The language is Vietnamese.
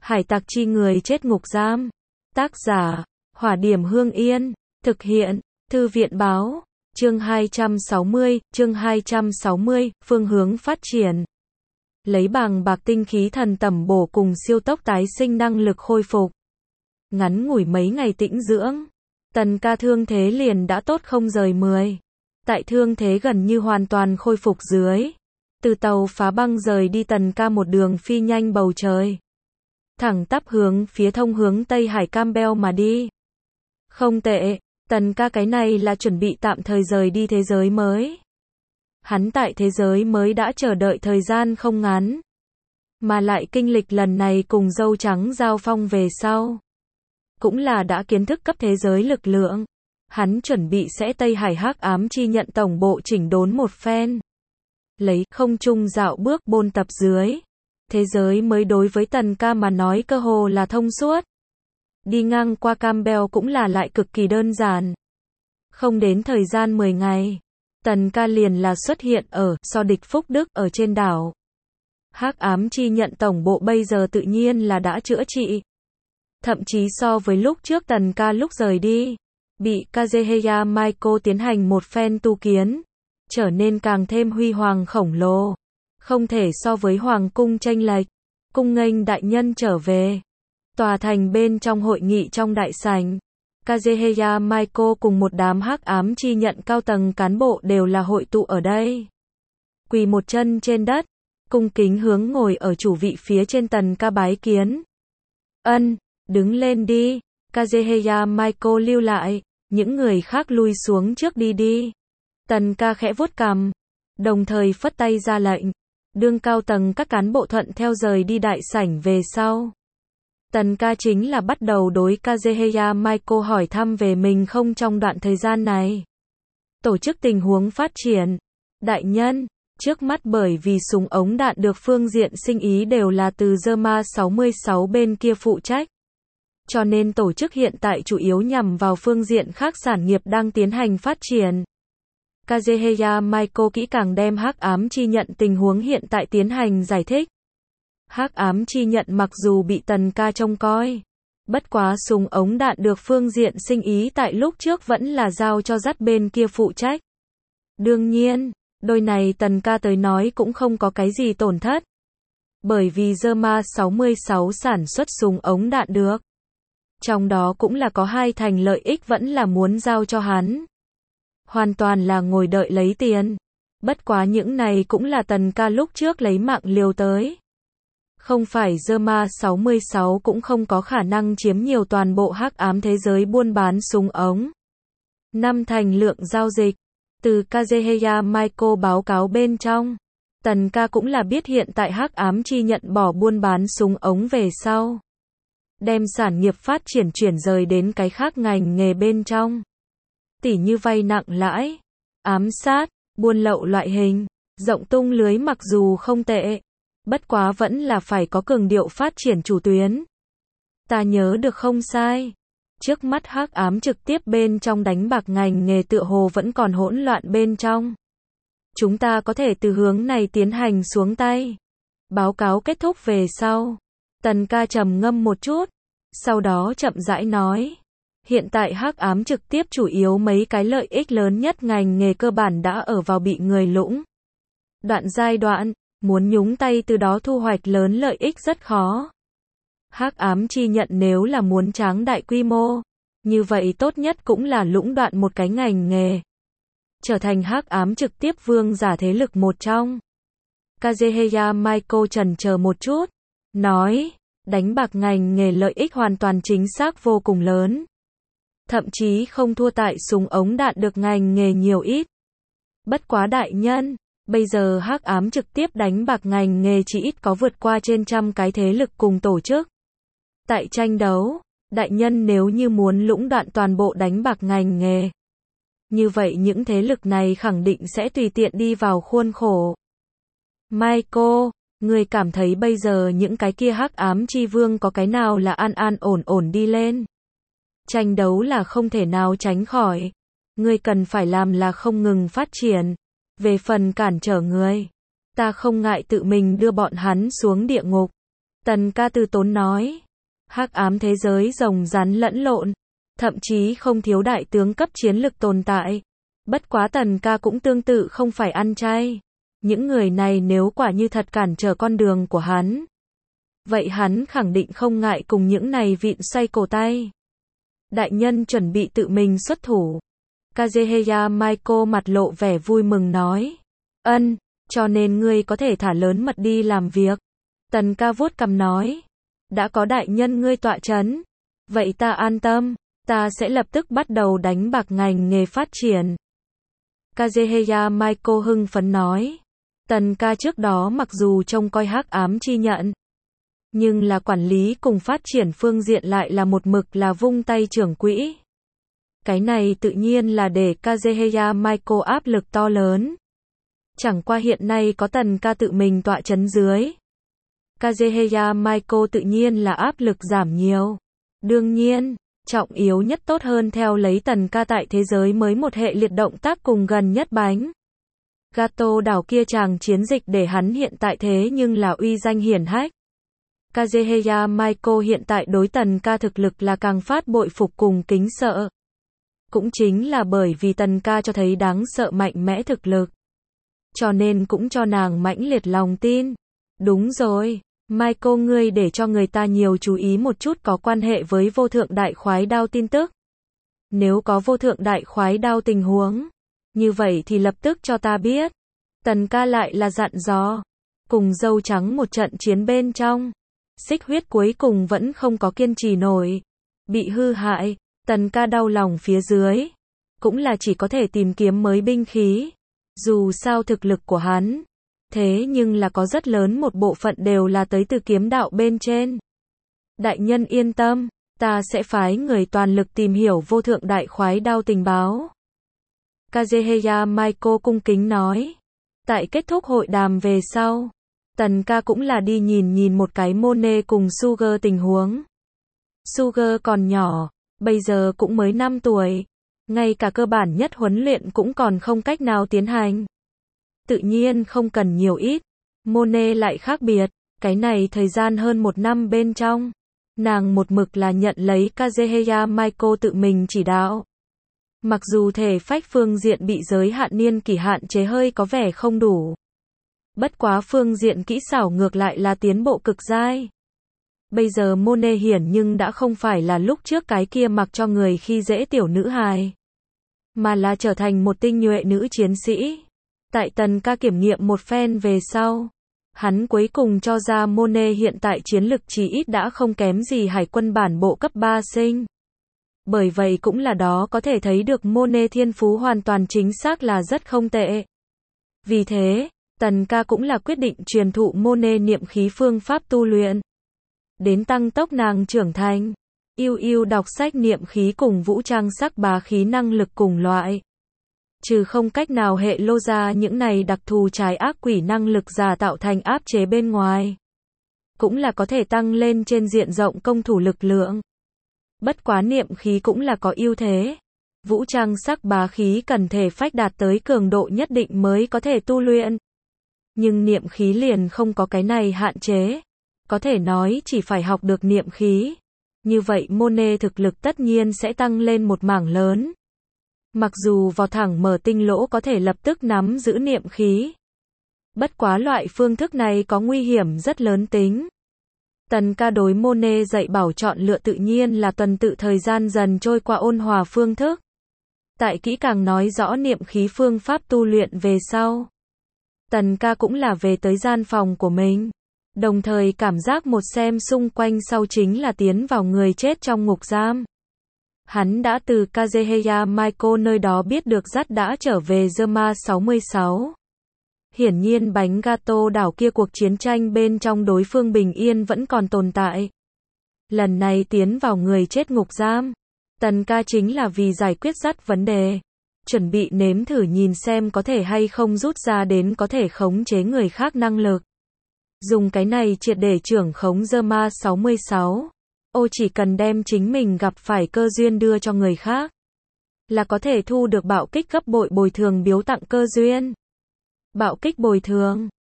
Hải tặc chi người chết ngục giam. Tác giả, Hỏa Điểm Hương Yên. Thực hiện, Thư viện báo. Chương 260, phương hướng phát triển. Lấy bàng bạc tinh khí thần tẩm bổ cùng siêu tốc tái sinh năng lực khôi phục. Ngắn ngủi mấy ngày tĩnh dưỡng, Tần Ca thương thế liền đã tốt không rời 10. Tại thương thế gần như hoàn toàn khôi phục dưới, từ tàu phá băng rời đi, Tần Ca một đường phi nhanh bầu trời, thẳng tắp hướng phía thông hướng Tây Hải Campbell mà đi. Không tệ, Tần Ca cái này là chuẩn bị tạm thời rời đi thế giới mới. Hắn tại thế giới mới đã chờ đợi thời gian không ngắn, mà lại kinh lịch lần này cùng dâu trắng giao phong về sau, cũng là đã kiến thức cấp thế giới lực lượng. Hắn chuẩn bị sẽ Tây Hải Hắc Ám Chi Nhận tổng bộ chỉnh đốn một phen, lấy không trung dạo bước bôn tập dưới. Thế giới mới đối với Tần Ca mà nói cơ hồ là thông suốt. Đi ngang qua Campbell cũng là lại cực kỳ đơn giản. Không đến thời gian 10 ngày, Tần Ca liền là xuất hiện ở so địch Phúc Đức ở trên đảo. Hắc Ám Chi Nhận tổng bộ bây giờ tự nhiên là đã chữa trị. Thậm chí so với lúc trước Tần Ca lúc rời đi, bị Kazuhaya Michael tiến hành một phen tu kiến, trở nên càng thêm huy hoàng khổng lồ. Không thể so với hoàng cung chênh lệch. Cung nghênh đại nhân trở về. Tòa thành bên trong hội nghị trong đại sảnh, Kazuhaya Michael cùng một đám Hắc Ám Chi Nhận cao tầng cán bộ đều là hội tụ ở đây. Quỳ một chân trên đất, cung kính hướng ngồi ở chủ vị phía trên Tần Ca bái kiến. Ân, đứng lên đi. Kazuhaya Michael lưu lại, những người khác lui xuống trước đi đi. Tần Ca khẽ vuốt cằm, đồng thời phất tay ra lệnh. Đương cao tầng các cán bộ thuận theo rời đi đại sảnh về sau, Tần Ca chính là bắt đầu đối Kazuhaya Michael hỏi thăm về mình không trong đoạn thời gian này. Tổ chức tình huống phát triển. Đại nhân, trước mắt bởi vì súng ống đạn được phương diện sinh ý đều là từ Zerma 66 bên kia phụ trách, cho nên tổ chức hiện tại chủ yếu nhằm vào phương diện khác sản nghiệp đang tiến hành phát triển. Kazuhaya Michael kỹ càng đem Hắc Ám Chi Nhận tình huống hiện tại tiến hành giải thích. Hắc Ám Chi Nhận mặc dù bị Tần Ca trông coi, bất quá súng ống đạn được phương diện sinh ý tại lúc trước vẫn là giao cho dắt bên kia phụ trách. Đương nhiên, đôi này Tần Ca tới nói cũng không có cái gì tổn thất, bởi vì Zerma 66 sản xuất súng ống đạn được, trong đó cũng là có 2 thành lợi ích vẫn là muốn giao cho hắn. Hoàn toàn là ngồi đợi lấy tiền. Bất quá những này cũng là Tần Ca lúc trước lấy mạng liều tới. Không phải Zerma 66 cũng không có khả năng chiếm nhiều toàn bộ hắc ám thế giới buôn bán súng ống. 5 thành lượng giao dịch. Từ Kazuhaya Michael báo cáo bên trong, Tần Ca cũng là biết hiện tại Hắc Ám Chi Nhận bỏ buôn bán súng ống về sau, đem sản nghiệp phát triển chuyển rời đến cái khác ngành nghề bên trong. Tỉ như vay nặng lãi, ám sát, buôn lậu loại hình, rộng tung lưới mặc dù không tệ, bất quá vẫn là phải có cường điệu phát triển chủ tuyến. Ta nhớ được không sai, trước mắt hắc ám trực tiếp bên trong đánh bạc ngành nghề tựa hồ vẫn còn hỗn loạn bên trong. Chúng ta có thể từ hướng này tiến hành xuống tay. Báo cáo kết thúc về sau, Tần Ca trầm ngâm một chút, sau đó chậm rãi nói. Hiện tại hắc ám trực tiếp chủ yếu mấy cái lợi ích lớn nhất ngành nghề cơ bản đã ở vào bị người lũng đoạn giai đoạn, muốn nhúng tay từ đó thu hoạch lớn lợi ích rất khó. Hắc ám chi nhận nếu là muốn tráng đại quy mô, như vậy tốt nhất cũng là lũng đoạn một cái ngành nghề, trở thành hắc ám trực tiếp vương giả thế lực một trong. Kazuhaya Michael chần chờ một chút, nói, đánh bạc ngành nghề lợi ích hoàn toàn chính xác vô cùng lớn. Thậm chí không thua tại súng ống đạn được ngành nghề nhiều ít. Bất quá đại nhân, bây giờ hắc ám trực tiếp đánh bạc ngành nghề chỉ ít có vượt qua trên 100 cái thế lực cùng tổ chức tại tranh đấu. Đại nhân nếu như muốn lũng đoạn toàn bộ đánh bạc ngành nghề, như vậy những thế lực này khẳng định sẽ tùy tiện đi vào khuôn khổ. Michael, người cảm thấy bây giờ những cái kia hắc ám chi vương có cái nào là an an ổn ổn đi lên? Tranh đấu là không thể nào tránh khỏi. Ngươi cần phải làm là không ngừng phát triển. Về phần cản trở người, ta không ngại tự mình đưa bọn hắn xuống địa ngục. Tần ca từ tốn nói. Hắc ám thế giới rồng rắn lẫn lộn, thậm chí không thiếu đại tướng cấp chiến lực tồn tại. Bất quá tần ca cũng tương tự không phải ăn chay. Những người này nếu quả như thật cản trở con đường của hắn, vậy hắn khẳng định không ngại cùng những này vịn xoay cổ tay. Đại nhân chuẩn bị tự mình xuất thủ. Kazuhaya Maiko mặt lộ vẻ vui mừng nói. Ân, cho nên ngươi có thể thả lớn mật đi làm việc. Tần ca vuốt cằm nói. Đã có đại nhân ngươi tọa chấn. Vậy ta an tâm, ta sẽ lập tức bắt đầu đánh bạc ngành nghề phát triển. Kazuhaya Maiko hưng phấn nói. Tần ca trước đó mặc dù trông coi hắc ám chi nhận, nhưng là quản lý cùng phát triển phương diện lại là một mực là vung tay trưởng quỹ. Cái này tự nhiên là để Kazuhaya Maiko áp lực to lớn. Chẳng qua hiện nay có tần ca tự mình tọa chấn dưới, Kazuhaya Maiko tự nhiên là áp lực giảm nhiều. Đương nhiên, trọng yếu nhất tốt hơn theo lấy tần ca tại thế giới mới một hệ liệt động tác cùng gần nhất bánh gato đảo kia chàng chiến dịch để hắn hiện tại thế nhưng là uy danh hiển hách. Kazuhaya Maiko hiện tại đối tần ca thực lực là càng phát bội phục cùng kính sợ. Cũng chính là bởi vì tần ca cho thấy đáng sợ mạnh mẽ thực lực, cho nên cũng cho nàng mãnh liệt lòng tin. Đúng rồi, Maiko ngươi để cho người ta nhiều chú ý một chút có quan hệ với vô thượng đại khoái đao tin tức. Nếu có vô thượng đại khoái đao tình huống, như vậy thì lập tức cho ta biết. Tần ca lại là dặn dò. Cùng dâu trắng một trận chiến bên trong, xích huyết cuối cùng vẫn không có kiên trì nổi, bị hư hại. Tần ca đau lòng phía dưới, cũng là chỉ có thể tìm kiếm mới binh khí. Dù sao thực lực của hắn, thế nhưng là có rất lớn một bộ phận đều là tới từ kiếm đạo bên trên. Đại nhân yên tâm, ta sẽ phái người toàn lực tìm hiểu vô thượng đại khoái đao tình báo. Kazuhaya Maiko cung kính nói. Tại kết thúc hội đàm về sau, tần ca cũng là đi nhìn một cái Mone cùng Sugar tình huống. Sugar còn nhỏ, bây giờ cũng mới 5 tuổi, ngay cả cơ bản nhất huấn luyện cũng còn không cách nào tiến hành. Tự nhiên không cần nhiều ít. Mone lại khác biệt, cái này thời gian hơn 1 năm bên trong, nàng một mực là nhận lấy Kazuhaya Maiko tự mình chỉ đạo. Mặc dù thể phách phương diện bị giới hạn niên kỷ hạn chế hơi có vẻ không đủ, bất quá phương diện kỹ xảo ngược lại là tiến bộ cực dai. Bây giờ Mone hiển nhưng đã không phải là lúc trước cái kia mặc cho người khi dễ tiểu nữ hài, mà là trở thành một tinh nhuệ nữ chiến sĩ. Tại tần ca kiểm nghiệm một phen về sau, hắn cuối cùng cho ra Mone hiện tại chiến lực chỉ ít đã không kém gì hải quân bản bộ cấp 3 sinh. Bởi vậy cũng là đó có thể thấy được Mone thiên phú hoàn toàn chính xác là rất không tệ. Vì thế, tần ca cũng là quyết định truyền thụ Mone niệm khí phương pháp tu luyện, đến tăng tốc nàng trưởng thành. Yêu đọc sách niệm khí cùng vũ trang sắc bá khí năng lực cùng loại. Trừ không cách nào hệ lô ra những này đặc thù trái ác quỷ năng lực giả tạo thành áp chế bên ngoài, cũng là có thể tăng lên trên diện rộng công thủ lực lượng. Bất quá niệm khí cũng là có ưu thế. Vũ trang sắc bá khí cần thể phách đạt tới cường độ nhất định mới có thể tu luyện. Nhưng niệm khí liền không có cái này hạn chế. Có thể nói chỉ phải học được niệm khí, như vậy Mone thực lực tất nhiên sẽ tăng lên một mảng lớn. Mặc dù vào thẳng mở tinh lỗ có thể lập tức nắm giữ niệm khí, bất quá loại phương thức này có nguy hiểm rất lớn tính. Tần ca đối Mone dạy bảo chọn lựa tự nhiên là tuần tự thời gian dần trôi qua ôn hòa phương thức. Tại kỹ càng nói rõ niệm khí phương pháp tu luyện về sau, tần ca cũng là về tới gian phòng của mình, đồng thời cảm giác một xem xung quanh sau chính là tiến vào người chết trong ngục giam. Hắn đã từ Kazuhaya Maiko nơi đó biết được dắt đã trở về Zerma 66. Hiển nhiên bánh gato đảo kia cuộc chiến tranh bên trong đối phương bình yên vẫn còn tồn tại. Lần này tiến vào người chết ngục giam, tần ca chính là vì giải quyết dắt vấn đề, chuẩn bị nếm thử nhìn xem có thể hay không rút ra đến có thể khống chế người khác năng lực. Dùng cái này triệt để trưởng khống Zerma 66. Chỉ cần đem chính mình gặp phải cơ duyên đưa cho người khác, là có thể thu được bạo kích gấp bội bồi thường biếu tặng cơ duyên. Bạo kích bồi thường,